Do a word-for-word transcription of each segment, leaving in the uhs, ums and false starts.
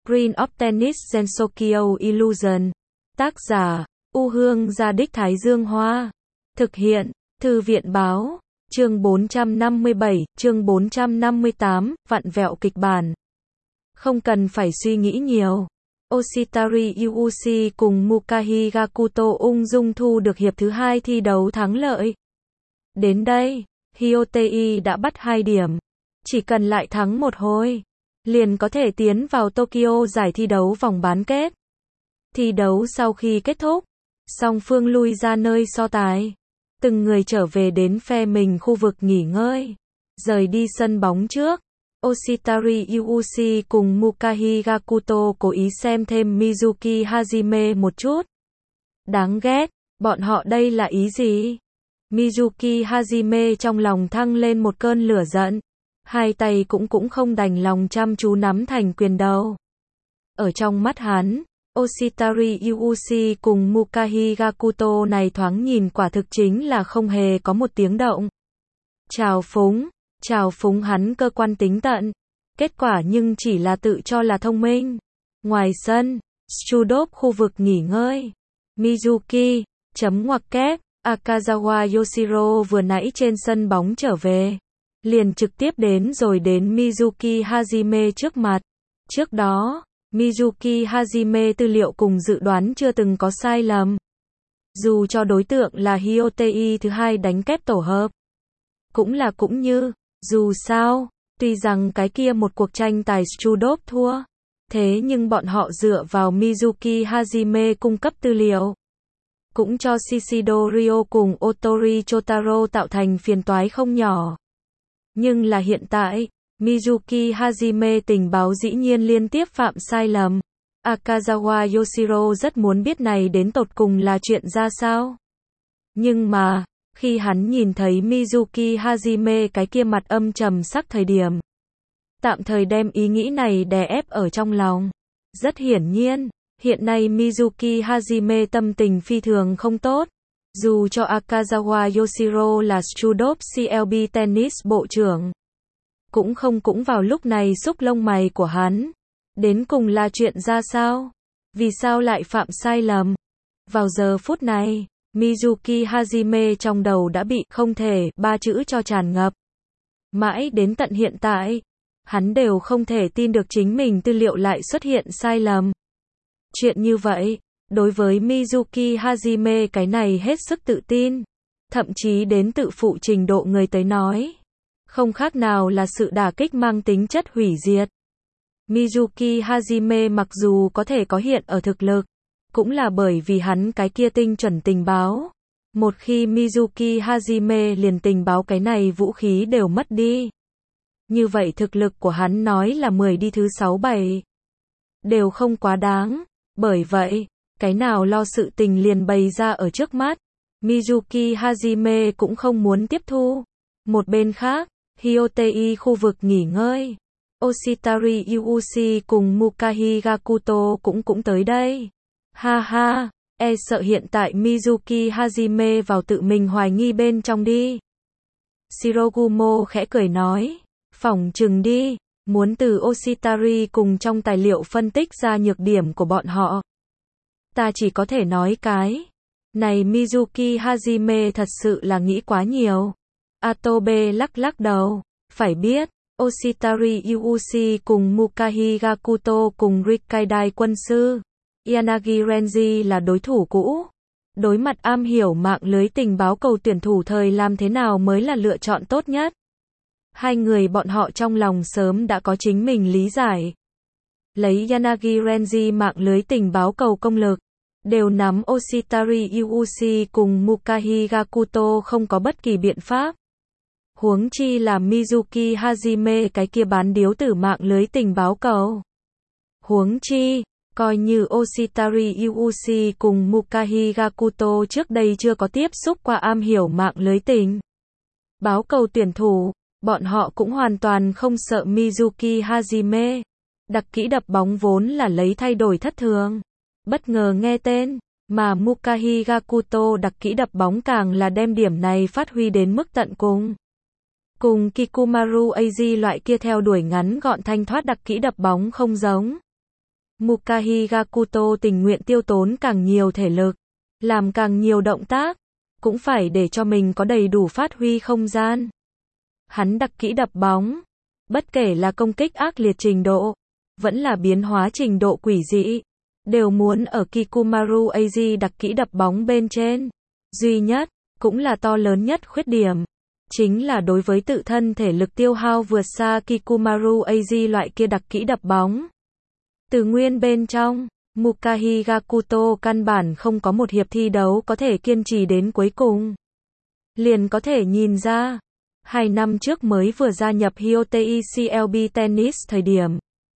Green of Tennis Gensokyo Illusion. Tác giả, U Hương Gia Đích Thái Dương Hoa. Thực hiện, Thư viện Báo. Chương bốn trăm năm mươi bảy, chương bốn trăm năm mươi tám, vặn vẹo kịch bản. Không cần phải suy nghĩ nhiều. Oshitari Yuuchi cùng Mukahi Gakuto ung dung thu được hiệp thứ hai thi đấu thắng lợi. Đến đây, Hyotei đã bắt hai điểm. Chỉ cần lại thắng một hồi, liền có thể tiến vào Tokyo giải thi đấu vòng bán kết. Thi đấu sau khi kết thúc, song phương lui ra nơi so tài. Từng người trở về đến phe mình khu vực nghỉ ngơi. Rời đi sân bóng trước, Oshitari Yuuchi cùng Mukahi Gakuto cố ý xem thêm Mizuki Hajime một chút. Đáng ghét, bọn họ đây là ý gì? Mizuki Hajime trong lòng thăng lên một cơn lửa giận. Hai tay cũng cũng không đành lòng chăm chú nắm thành quyền đầu. Ở trong mắt hắn, Oshitari Yuuchi cùng Mukahi Gakuto này thoáng nhìn quả thực chính là không hề có một tiếng động. Trào phúng, trào phúng hắn cơ quan tính tận. Kết quả nhưng chỉ là tự cho là thông minh. Ngoài sân, Strudop khu vực nghỉ ngơi. Mizuki, chấm ngoặc kép, Akazawa Yoshiro vừa nãy trên sân bóng trở về. Liền trực tiếp đến rồi đến Mizuki Hajime trước mặt. Trước đó, Mizuki Hajime tư liệu cùng dự đoán chưa từng có sai lầm. Dù cho đối tượng là Hyotei thứ hai đánh kép tổ hợp. Cũng là cũng như, dù sao, tuy rằng cái kia một cuộc tranh tài Strudop thua. Thế nhưng bọn họ dựa vào Mizuki Hajime cung cấp tư liệu. Cũng cho Shishido Ryo cùng Otori Chotaro tạo thành phiền toái không nhỏ. Nhưng là hiện tại, Mizuki Hajime tình báo dĩ nhiên liên tiếp phạm sai lầm. Akazawa Yoshiro rất muốn biết này đến tột cùng là chuyện ra sao. Nhưng mà, khi hắn nhìn thấy Mizuki Hajime cái kia mặt âm trầm sắc thời điểm, tạm thời đem ý nghĩ này đè ép ở trong lòng. Rất hiển nhiên, hiện nay Mizuki Hajime tâm tình phi thường không tốt. Dù cho Akazawa Yoshiro là Strudop xê lờ bê Tennis bộ trưởng, cũng không cũng vào lúc này xúc lông mày của hắn. Đến cùng là chuyện ra sao? Vì sao lại phạm sai lầm? Vào giờ phút này, Mizuki Hajime trong đầu đã bị không thể ba chữ cho tràn ngập. Mãi đến tận hiện tại, hắn đều không thể tin được chính mình tư liệu lại xuất hiện sai lầm. Chuyện như vậy, đối với Mizuki Hajime cái này hết sức tự tin, thậm chí đến tự phụ trình độ người tới nói, không khác nào là sự đả kích mang tính chất hủy diệt. Mizuki Hajime mặc dù có thể có hiện ở thực lực, cũng là bởi vì hắn cái kia tinh chuẩn tình báo. Một khi Mizuki Hajime liền tình báo cái này vũ khí đều mất đi. Như vậy thực lực của hắn nói là mười đi thứ sáu bảy. Đều không quá đáng. Bởi vậy, cái nào lo sự tình liền bày ra ở trước mắt. Mizuki Hajime cũng không muốn tiếp thu. Một bên khác, Hyotei khu vực nghỉ ngơi. Oshitari Yuuchi cùng Mukahi Gakuto cũng cũng tới đây. Ha ha, e sợ hiện tại Mizuki Hajime vào tự mình hoài nghi bên trong đi. Shirogumo khẽ cười nói, phỏng chừng đi, muốn từ Oshitari cùng trong tài liệu phân tích ra nhược điểm của bọn họ. Ta chỉ có thể nói cái này Mizuki Hajime thật sự là nghĩ quá nhiều. Atobe lắc lắc đầu, phải biết, Oshitari Yuuchi cùng Mukahi Gakuto cùng Rikkaidai quân sư Yanagi Renji là đối thủ cũ. Đối mặt am hiểu mạng lưới tình báo cầu tuyển thủ thời làm thế nào mới là lựa chọn tốt nhất. Hai người bọn họ trong lòng sớm đã có chính mình lý giải. Lấy Yanagi Renji mạng lưới tình báo cầu công lực, đều nắm Oshitari Yuuchi cùng Mukahi Gakuto không có bất kỳ biện pháp. Huống chi là Mizuki Hajime cái kia bán điếu tử mạng lưới tình báo cầu. Huống chi, coi như Oshitari Yuuchi cùng Mukahi Gakuto trước đây chưa có tiếp xúc qua am hiểu mạng lưới tình báo cầu tuyển thủ, bọn họ cũng hoàn toàn không sợ Mizuki Hajime. Đặc kỹ đập bóng vốn là lấy thay đổi thất thường. Bất ngờ nghe tên, mà Mukahi Gakuto đặc kỹ đập bóng càng là đem điểm này phát huy đến mức tận cùng. Cùng Kikumaru A J loại kia theo đuổi ngắn gọn thanh thoát đặc kỹ đập bóng không giống. Mukahi Gakuto tình nguyện tiêu tốn càng nhiều thể lực, làm càng nhiều động tác, cũng phải để cho mình có đầy đủ phát huy không gian. Hắn đặc kỹ đập bóng, bất kể là công kích ác liệt trình độ, vẫn là biến hóa trình độ quỷ dị, đều muốn ở Kikumaru Az đặc kỹ đập bóng bên trên. Duy nhất, cũng là to lớn nhất khuyết điểm, chính là đối với tự thân thể lực tiêu hao vượt xa Kikumaru Az loại kia đặc kỹ đập bóng. Từ nguyên bên trong, Mukahi Gakuto căn bản không có một hiệp thi đấu có thể kiên trì đến cuối cùng. Liền có thể nhìn ra, hai năm trước mới vừa gia nhập Hyotei xê lờ bê Tennis thời điểm,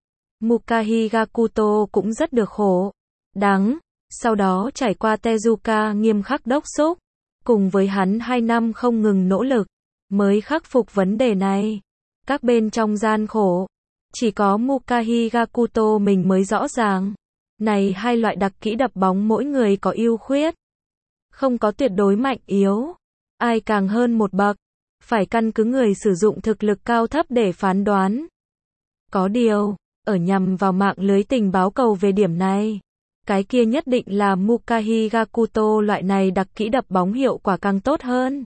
Mukahi Gakuto cũng rất được khổ, đắng, sau đó trải qua Tezuka nghiêm khắc đốc thúc, cùng với hắn hai năm không ngừng nỗ lực, mới khắc phục vấn đề này. Các bên trong gian khổ, chỉ có Mukahi Gakuto mình mới rõ ràng. Này hai loại đặc kỹ đập bóng mỗi người có ưu khuyết, không có tuyệt đối mạnh yếu, ai càng hơn một bậc, phải căn cứ người sử dụng thực lực cao thấp để phán đoán. Có điều, ở nhằm vào mạng lưới tình báo cầu về điểm này, cái kia nhất định là Mukahi Gakuto loại này đặc kỹ đập bóng hiệu quả càng tốt hơn.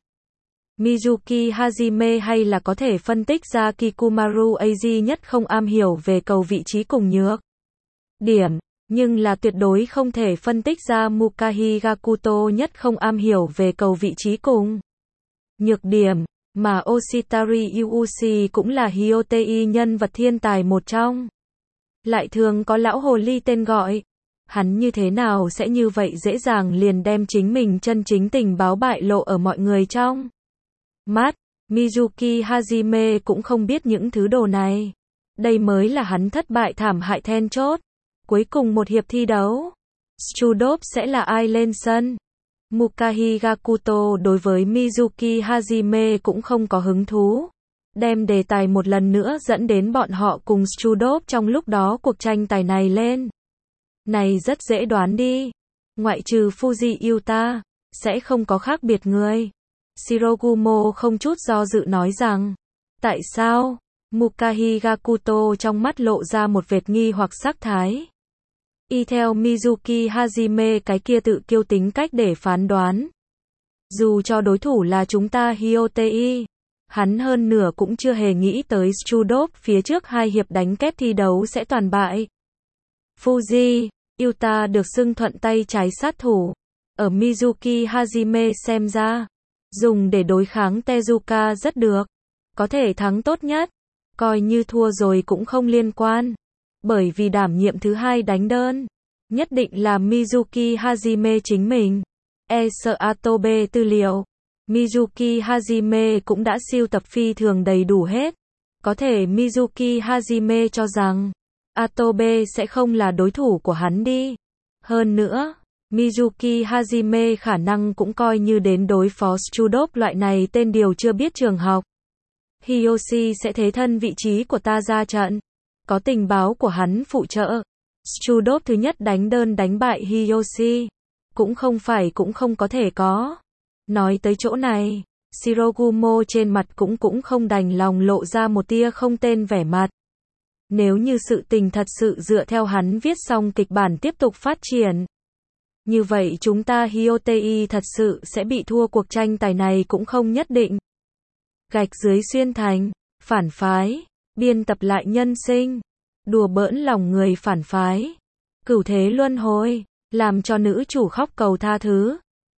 Mizuki Hajime hay là có thể phân tích ra Kikumaru Az nhất không am hiểu về cầu vị trí cùng nhược điểm, nhưng là tuyệt đối không thể phân tích ra Mukahi Gakuto nhất không am hiểu về cầu vị trí cùng nhược điểm, mà Oshitari Yuuchi cũng là Hyotei nhân vật thiên tài một trong. Lại thường có lão hồ ly tên gọi. Hắn như thế nào sẽ như vậy dễ dàng liền đem chính mình chân chính tình báo bại lộ ở mọi người trong mắt. Mizuki Hajime cũng không biết những thứ đồ này. Đây mới là hắn thất bại thảm hại then chốt. Cuối cùng một hiệp thi đấu, Strudov sẽ là ai lên sân? Mukahi Gakuto đối với Mizuki Hajime cũng không có hứng thú. Đem đề tài một lần nữa dẫn đến bọn họ cùng Strudov trong lúc đó cuộc tranh tài này lên. Này rất dễ đoán đi. Ngoại trừ Fuji Yuta, sẽ không có khác biệt người. Shirogumo không chút do dự nói rằng. Tại sao? Mukahi Gakuto trong mắt lộ ra một vệt nghi hoặc sắc thái. Y theo Mizuki Hajime cái kia tự kiêu tính cách để phán đoán. Dù cho đối thủ là chúng ta Hyotei, hắn hơn nửa cũng chưa hề nghĩ tới Strudov phía trước hai hiệp đánh kép thi đấu sẽ toàn bại. Fuji Yuta được xưng thuận tay trái sát thủ. Ở Mizuki Hajime xem ra, dùng để đối kháng Tezuka rất được. Có thể thắng tốt nhất, coi như thua rồi cũng không liên quan. Bởi vì đảm nhiệm thứ hai đánh đơn, nhất định là Mizuki Hajime chính mình. E S Atobe tư liệu. Mizuki Hajime cũng đã siêu tập phi thường đầy đủ hết. Có thể Mizuki Hajime cho rằng Atobe sẽ không là đối thủ của hắn đi. Hơn nữa, Mizuki Hajime khả năng cũng coi như đến đối phó Strudov loại này tên điều chưa biết trường học. Hiyoshi sẽ thế thân vị trí của ta ra trận. Có tình báo của hắn phụ trợ. Strudov thứ nhất đánh đơn đánh bại Hiyoshi. Cũng không phải cũng không có thể có. Nói tới chỗ này, Shirogumo trên mặt cũng cũng không đành lòng lộ ra một tia không tên vẻ mặt. Nếu như sự tình thật sự dựa theo hắn viết xong kịch bản tiếp tục phát triển, như vậy chúng ta Hyotei thật sự sẽ bị thua cuộc tranh tài này cũng không nhất định. Gạch dưới xuyên thành, phản phái, biên tập lại nhân sinh, đùa bỡn lòng người phản phái, cửu thế luân hồi, làm cho nữ chủ khóc cầu tha thứ.